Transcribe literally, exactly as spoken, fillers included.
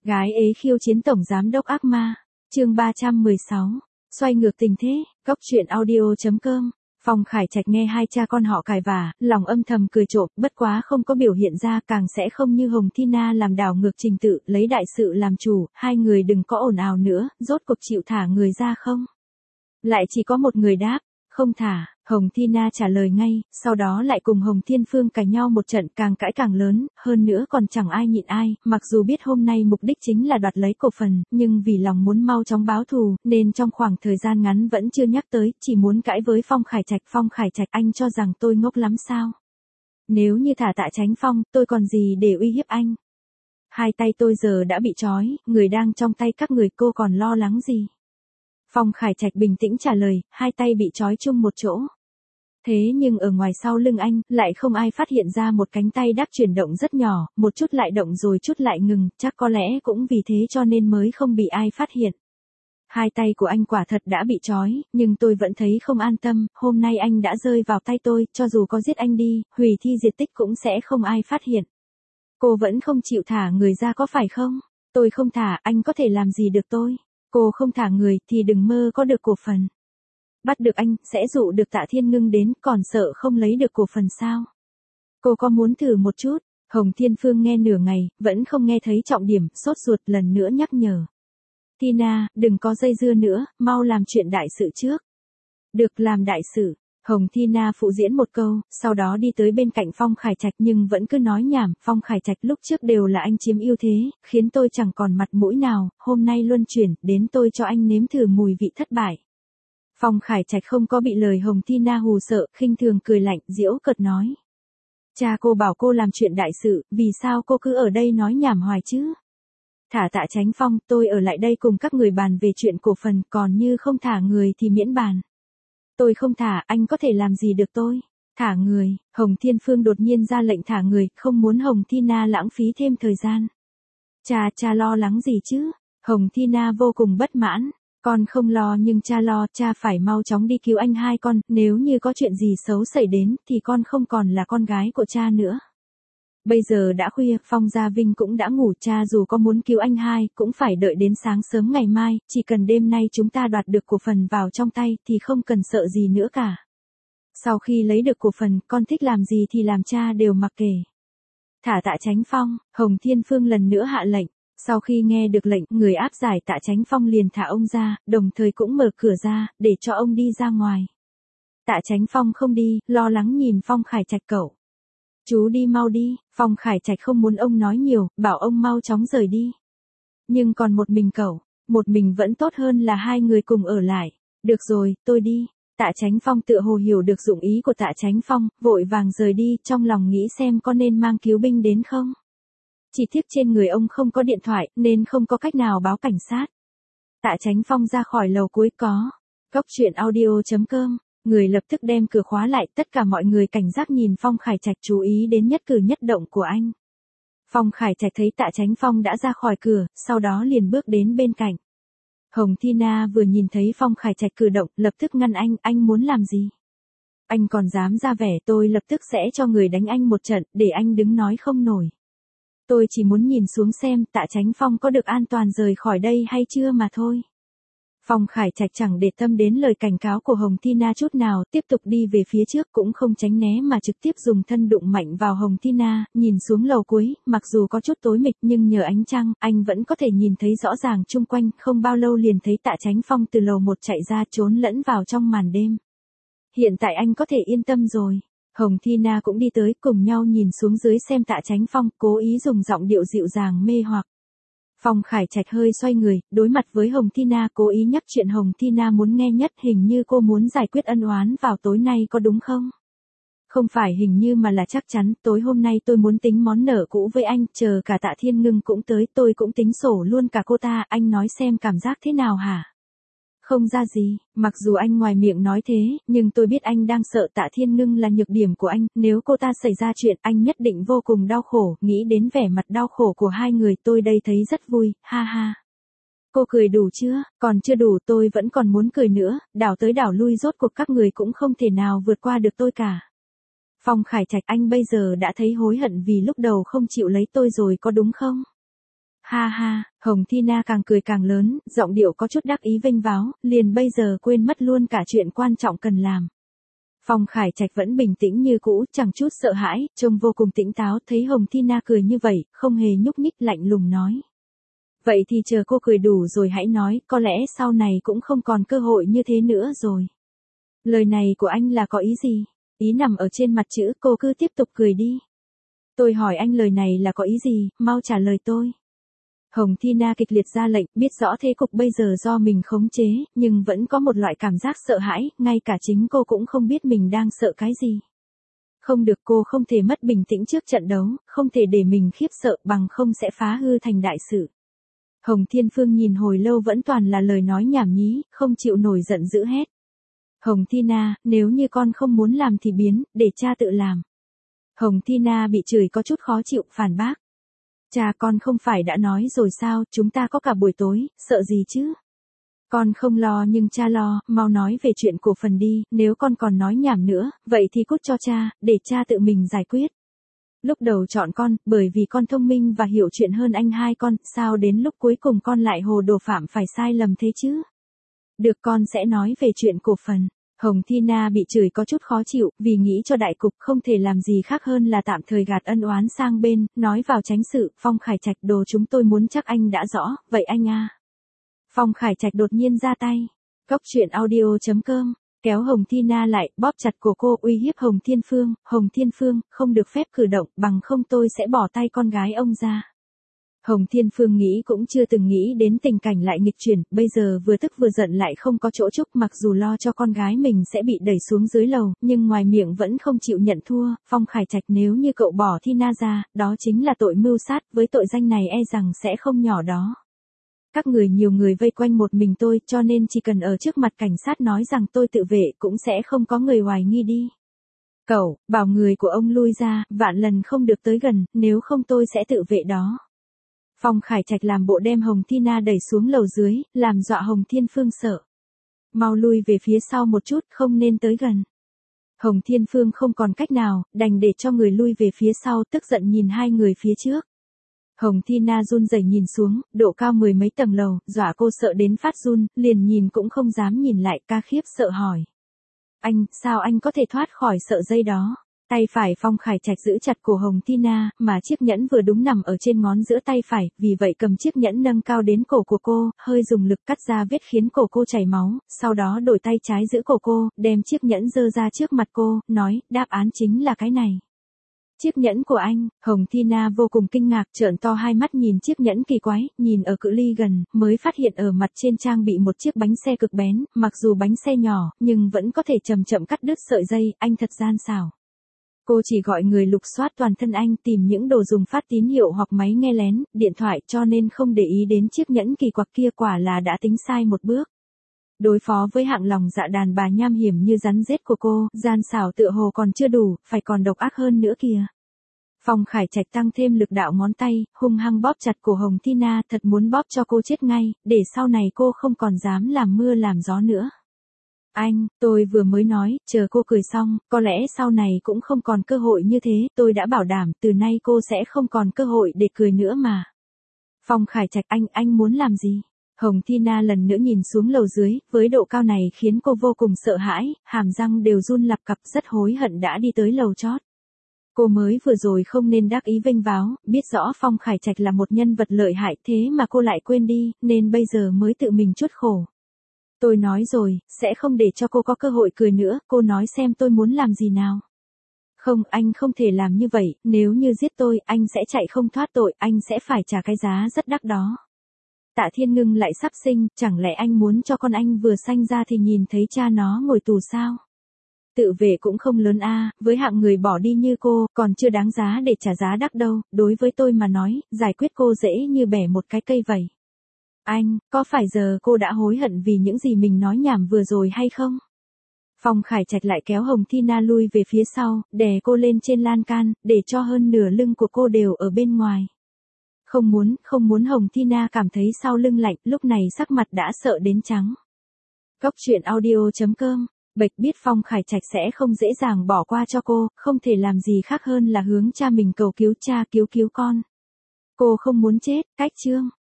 Gái ế khiêu chiến tổng giám đốc ác ma. Chương ba trăm mười sáu. Xoay ngược tình thế. Góc truyện audio chấm com. Phong Khải Trạch nghe hai cha con họ cãi vả, lòng âm thầm cười trộm, bất quá không có biểu hiện ra, càng sẽ không như Hồng Thi Na làm đảo ngược trình tự, lấy đại sự làm chủ, hai người đừng có ồn ào nữa, rốt cuộc chịu thả người ra không? Lại chỉ có một người đáp, không thả. Hồng Thi Na trả lời ngay, sau đó lại cùng Hồng Thiên Phương cãi nhau một trận, càng cãi càng lớn, hơn nữa còn chẳng ai nhịn ai, mặc dù biết hôm nay mục đích chính là đoạt lấy cổ phần, nhưng vì lòng muốn mau chóng báo thù, nên trong khoảng thời gian ngắn vẫn chưa nhắc tới, chỉ muốn cãi với Phong Khải Trạch. Phong Khải Trạch, anh cho rằng tôi ngốc lắm sao? Nếu như thả Tạ Chánh Phong, tôi còn gì để uy hiếp anh? Hai tay tôi giờ đã bị trói, người đang trong tay các người, cô còn lo lắng gì? Phong Khải Trạch bình tĩnh trả lời, hai tay bị trói chung một chỗ. Thế nhưng ở ngoài sau lưng anh, lại không ai phát hiện ra một cánh tay đáp chuyển động rất nhỏ, một chút lại động rồi chút lại ngừng, chắc có lẽ cũng vì thế cho nên mới không bị ai phát hiện. Hai tay của anh quả thật đã bị trói, nhưng tôi vẫn thấy không an tâm, hôm nay anh đã rơi vào tay tôi, cho dù có giết anh đi, hủy thi diệt tích cũng sẽ không ai phát hiện. Cô vẫn không chịu thả người ra có phải không? Tôi không thả, anh có thể làm gì được tôi? Cô không thả người thì đừng mơ có được cổ phần. Bắt được anh, sẽ dụ được Tạ Thiên Ngưng đến, còn sợ không lấy được cổ phần sao? Cô có muốn thử một chút? Hồng Thiên Phương nghe nửa ngày, vẫn không nghe thấy trọng điểm, sốt ruột lần nữa nhắc nhở. Tina, đừng có dây dưa nữa, mau làm chuyện đại sự trước. Được, làm đại sự. Hồng Thi Na phụ diễn một câu, sau đó đi tới bên cạnh Phong Khải Trạch nhưng vẫn cứ nói nhảm, Phong Khải Trạch lúc trước đều là anh chiếm ưu thế, khiến tôi chẳng còn mặt mũi nào, hôm nay luân chuyển, đến tôi cho anh nếm thử mùi vị thất bại. Phong Khải Trạch không có bị lời Hồng Thi Na hù sợ, khinh thường cười lạnh, giễu cợt nói. Cha cô bảo cô làm chuyện đại sự, vì sao cô cứ ở đây nói nhảm hoài chứ? Thả Tạ Chánh Phong, tôi ở lại đây cùng các người bàn về chuyện cổ phần, còn như không thả người thì miễn bàn. Tôi không thả, anh có thể làm gì được tôi? Thả người. Hồng Thiên Phương đột nhiên ra lệnh thả người, không muốn Hồng Thi Na lãng phí thêm thời gian. Cha, cha lo lắng gì chứ? Hồng Thi Na vô cùng bất mãn. Con không lo nhưng cha lo, cha phải mau chóng đi cứu anh hai con, nếu như có chuyện gì xấu xảy đến thì con không còn là con gái của cha nữa. Bây giờ đã khuya, Phong Gia Vinh cũng đã ngủ, cha dù có muốn cứu anh hai, cũng phải đợi đến sáng sớm ngày mai, chỉ cần đêm nay chúng ta đoạt được cổ phần vào trong tay thì không cần sợ gì nữa cả. Sau khi lấy được cổ phần, con thích làm gì thì làm, cha đều mặc kệ. Thả Tạ Chánh Phong. Hồng Thiên Phương lần nữa hạ lệnh. Sau khi nghe được lệnh, người áp giải Tạ Chánh Phong liền thả ông ra, đồng thời cũng mở cửa ra, để cho ông đi ra ngoài. Tạ Chánh Phong không đi, lo lắng nhìn Phong Khải Trạch cậu. Chú đi mau đi. Phong Khải Trạch không muốn ông nói nhiều, bảo ông mau chóng rời đi. Nhưng còn một mình cậu, một mình vẫn tốt hơn là hai người cùng ở lại. Được rồi, tôi đi. Tạ Chánh Phong tựa hồ hiểu được dụng ý của Tạ Chánh Phong, vội vàng rời đi, trong lòng nghĩ xem có nên mang cứu binh đến không. Chỉ tiếc trên người ông không có điện thoại, nên không có cách nào báo cảnh sát. Tạ Chánh Phong ra khỏi lầu cuối có. Góc truyện audio chấm com. Người lập tức đem cửa khóa lại, tất cả mọi người cảnh giác nhìn Phong Khải Trạch, chú ý đến nhất cử nhất động của anh. Phong Khải Trạch thấy Tạ Chánh Phong đã ra khỏi cửa, sau đó liền bước đến bên cạnh. Hồng Thi Na vừa nhìn thấy Phong Khải Trạch cử động, lập tức ngăn anh, anh muốn làm gì? Anh còn dám ra vẻ, tôi lập tức sẽ cho người đánh anh một trận, để anh đứng nói không nổi. Tôi chỉ muốn nhìn xuống xem Tạ Chánh Phong có được an toàn rời khỏi đây hay chưa mà thôi. Phong Khải Trạch chẳng để tâm đến lời cảnh cáo của Hồng Thi Na chút nào, tiếp tục đi về phía trước, cũng không tránh né mà trực tiếp dùng thân đụng mạnh vào Hồng Thi Na, nhìn xuống lầu cuối, mặc dù có chút tối mịt nhưng nhờ ánh trăng, anh vẫn có thể nhìn thấy rõ ràng chung quanh, không bao lâu liền thấy Tạ Chánh Phong từ lầu một chạy ra, trốn lẫn vào trong màn đêm. Hiện tại anh có thể yên tâm rồi. Hồng Thi Na cũng đi tới, cùng nhau nhìn xuống dưới xem Tạ Chánh Phong, cố ý dùng giọng điệu dịu dàng mê hoặc. Phong Khải Trạch hơi xoay người, đối mặt với Hồng Thi Na, cố ý nhắc chuyện Hồng Thi Na muốn nghe nhất, hình như cô muốn giải quyết ân oán vào tối nay có đúng không? Không phải hình như mà là chắc chắn, tối hôm nay tôi muốn tính món nợ cũ với anh, chờ cả Tạ Thiên Ngưng cũng tới, tôi cũng tính sổ luôn cả cô ta, anh nói xem cảm giác thế nào hả? Không ra gì, mặc dù anh ngoài miệng nói thế, nhưng tôi biết anh đang sợ Tạ Thiên Ngưng là nhược điểm của anh, nếu cô ta xảy ra chuyện, anh nhất định vô cùng đau khổ, nghĩ đến vẻ mặt đau khổ của hai người, tôi đây thấy rất vui, ha ha. Cô cười đủ chưa? Còn chưa đủ, tôi vẫn còn muốn cười nữa, đảo tới đảo lui rốt cuộc các người cũng không thể nào vượt qua được tôi cả. Phong Khải Trạch, anh bây giờ đã thấy hối hận vì lúc đầu không chịu lấy tôi rồi có đúng không? Ha ha, Hồng Thi Na càng cười càng lớn, giọng điệu có chút đắc ý vênh váo, liền bây giờ quên mất luôn cả chuyện quan trọng cần làm. Phong Khải Trạch vẫn bình tĩnh như cũ, chẳng chút sợ hãi, trông vô cùng tỉnh táo, thấy Hồng Thi Na cười như vậy, không hề nhúc nhích, lạnh lùng nói. Vậy thì chờ cô cười đủ rồi hãy nói, có lẽ sau này cũng không còn cơ hội như thế nữa rồi. Lời này của anh là có ý gì? Ý nằm ở trên mặt chữ, cô cứ tiếp tục cười đi. Tôi hỏi anh lời này là có ý gì, mau trả lời tôi. Hồng Thi Na kịch liệt ra lệnh, biết rõ thế cục bây giờ do mình khống chế, nhưng vẫn có một loại cảm giác sợ hãi, ngay cả chính cô cũng không biết mình đang sợ cái gì. Không được, cô không thể mất bình tĩnh trước trận đấu, không thể để mình khiếp sợ bằng không sẽ phá hư thành đại sự. Hồng Thiên Phương nhìn hồi lâu vẫn toàn là lời nói nhảm nhí, không chịu nổi giận dữ hét. Hồng Thi Na, nếu như con không muốn làm thì biến, để cha tự làm. Hồng Thi Na bị chửi có chút khó chịu, phản bác. Cha, con không phải đã nói rồi sao, chúng ta có cả buổi tối, sợ gì chứ? Con không lo nhưng cha lo, mau nói về chuyện cổ phần đi, nếu con còn nói nhảm nữa, vậy thì cút cho cha, để cha tự mình giải quyết. Lúc đầu chọn con, bởi vì con thông minh và hiểu chuyện hơn anh hai con, sao đến lúc cuối cùng con lại hồ đồ phạm phải sai lầm thế chứ? Được, con sẽ nói về chuyện cổ phần. Hồng Thi Na bị chửi có chút khó chịu, vì nghĩ cho đại cục không thể làm gì khác hơn là tạm thời gạt ân oán sang bên, nói vào tránh sự. Phong Khải Trạch, đồ chúng tôi muốn chắc anh đã rõ, vậy anh à. Phong Khải Trạch đột nhiên ra tay. Cốc truyện audio chấm com, kéo Hồng Thi Na lại, bóp chặt cổ cô, uy hiếp Hồng Thiên Phương. Hồng Thiên Phương, không được phép cử động, bằng không tôi sẽ bỏ tay con gái ông ra. Hồng Thiên Phương nghĩ cũng chưa từng nghĩ đến tình cảnh lại nghịch chuyển, bây giờ vừa tức vừa giận lại không có chỗ chúc, mặc dù lo cho con gái mình sẽ bị đẩy xuống dưới lầu, nhưng ngoài miệng vẫn không chịu nhận thua. Phong Khải Trạch, nếu như cậu bỏ Thi Na ra, đó chính là tội mưu sát, với tội danh này e rằng sẽ không nhỏ đó. Các người nhiều người vây quanh một mình tôi, cho nên chỉ cần ở trước mặt cảnh sát nói rằng tôi tự vệ cũng sẽ không có người hoài nghi đi. Cậu, bảo người của ông lui ra, vạn lần không được tới gần, nếu không tôi sẽ tự vệ đó. Phong Khải Trạch làm bộ đem Hồng Thi Na đẩy xuống lầu dưới, làm dọa Hồng Thiên Phương sợ. Mau lui về phía sau một chút, không nên tới gần. Hồng Thiên Phương không còn cách nào, đành để cho người lui về phía sau, tức giận nhìn hai người phía trước. Hồng Thi Na run rẩy nhìn xuống, độ cao mười mấy tầng lầu, dọa cô sợ đến phát run, liền nhìn cũng không dám nhìn lại, ca khiếp sợ hỏi. Anh, sao anh có thể thoát khỏi sợi dây đó? Tay phải Phong Khải Trạch giữ chặt cổ Hồng Thi Na, mà chiếc nhẫn vừa đúng nằm ở trên ngón giữa tay phải, vì vậy cầm chiếc nhẫn nâng cao đến cổ của cô, hơi dùng lực cắt ra vết khiến cổ cô chảy máu, sau đó đổi tay trái giữ cổ cô, đem chiếc nhẫn giơ ra trước mặt cô, nói, đáp án chính là cái này. Chiếc nhẫn của anh. Hồng Thi Na vô cùng kinh ngạc, trợn to hai mắt nhìn chiếc nhẫn kỳ quái, nhìn ở cự ly gần, mới phát hiện ở mặt trên trang bị một chiếc bánh xe cực bén, mặc dù bánh xe nhỏ, nhưng vẫn có thể chậm chậm cắt đứt sợi dây, anh thật gian xảo. Cô chỉ gọi người lục soát toàn thân anh, tìm những đồ dùng phát tín hiệu hoặc máy nghe lén, điện thoại, cho nên không để ý đến chiếc nhẫn kỳ quặc kia, quả là đã tính sai một bước. Đối phó với hạng lòng dạ đàn bà nham hiểm như rắn rết của cô, gian xảo tựa hồ còn chưa đủ, phải còn độc ác hơn nữa kìa. Phong Khải Trạch tăng thêm lực đạo ngón tay, hung hăng bóp chặt cổ Hồng Thi Na, thật muốn bóp cho cô chết ngay, để sau này cô không còn dám làm mưa làm gió nữa. Anh, tôi vừa mới nói, chờ cô cười xong, có lẽ sau này cũng không còn cơ hội như thế, tôi đã bảo đảm, từ nay cô sẽ không còn cơ hội để cười nữa mà. Phong Khải Trạch, anh, anh muốn làm gì? Hồng Thi Na lần nữa nhìn xuống lầu dưới, với độ cao này khiến cô vô cùng sợ hãi, hàm răng đều run lập cập, rất hối hận đã đi tới lầu chót. Cô mới vừa rồi không nên đắc ý vênh váo, biết rõ Phong Khải Trạch là một nhân vật lợi hại, thế mà cô lại quên đi, nên bây giờ mới tự mình chuốc khổ. Tôi nói rồi, sẽ không để cho cô có cơ hội cười nữa, cô nói xem tôi muốn làm gì nào. Không, anh không thể làm như vậy, nếu như giết tôi, anh sẽ chạy không thoát tội, anh sẽ phải trả cái giá rất đắt đó. Tạ Thiên Ngưng lại sắp sinh, chẳng lẽ anh muốn cho con anh vừa sanh ra thì nhìn thấy cha nó ngồi tù sao? Tự vệ cũng không lớn a, với hạng người bỏ đi như cô, còn chưa đáng giá để trả giá đắt đâu, đối với tôi mà nói, giải quyết cô dễ như bẻ một cái cây vậy. Anh, có phải giờ cô đã hối hận vì những gì mình nói nhảm vừa rồi hay không? Phong Khải Trạch lại kéo Hồng Thi Na lui về phía sau, đè cô lên trên lan can, để cho hơn nửa lưng của cô đều ở bên ngoài. Không muốn, không muốn. Hồng Thi Na cảm thấy sau lưng lạnh, lúc này sắc mặt đã sợ đến trắng. Cốc truyện audio chấm com, Bạch biết Phong Khải Trạch sẽ không dễ dàng bỏ qua cho cô, không thể làm gì khác hơn là hướng cha mình cầu cứu, cha cứu cứu con. Cô không muốn chết, cách chương.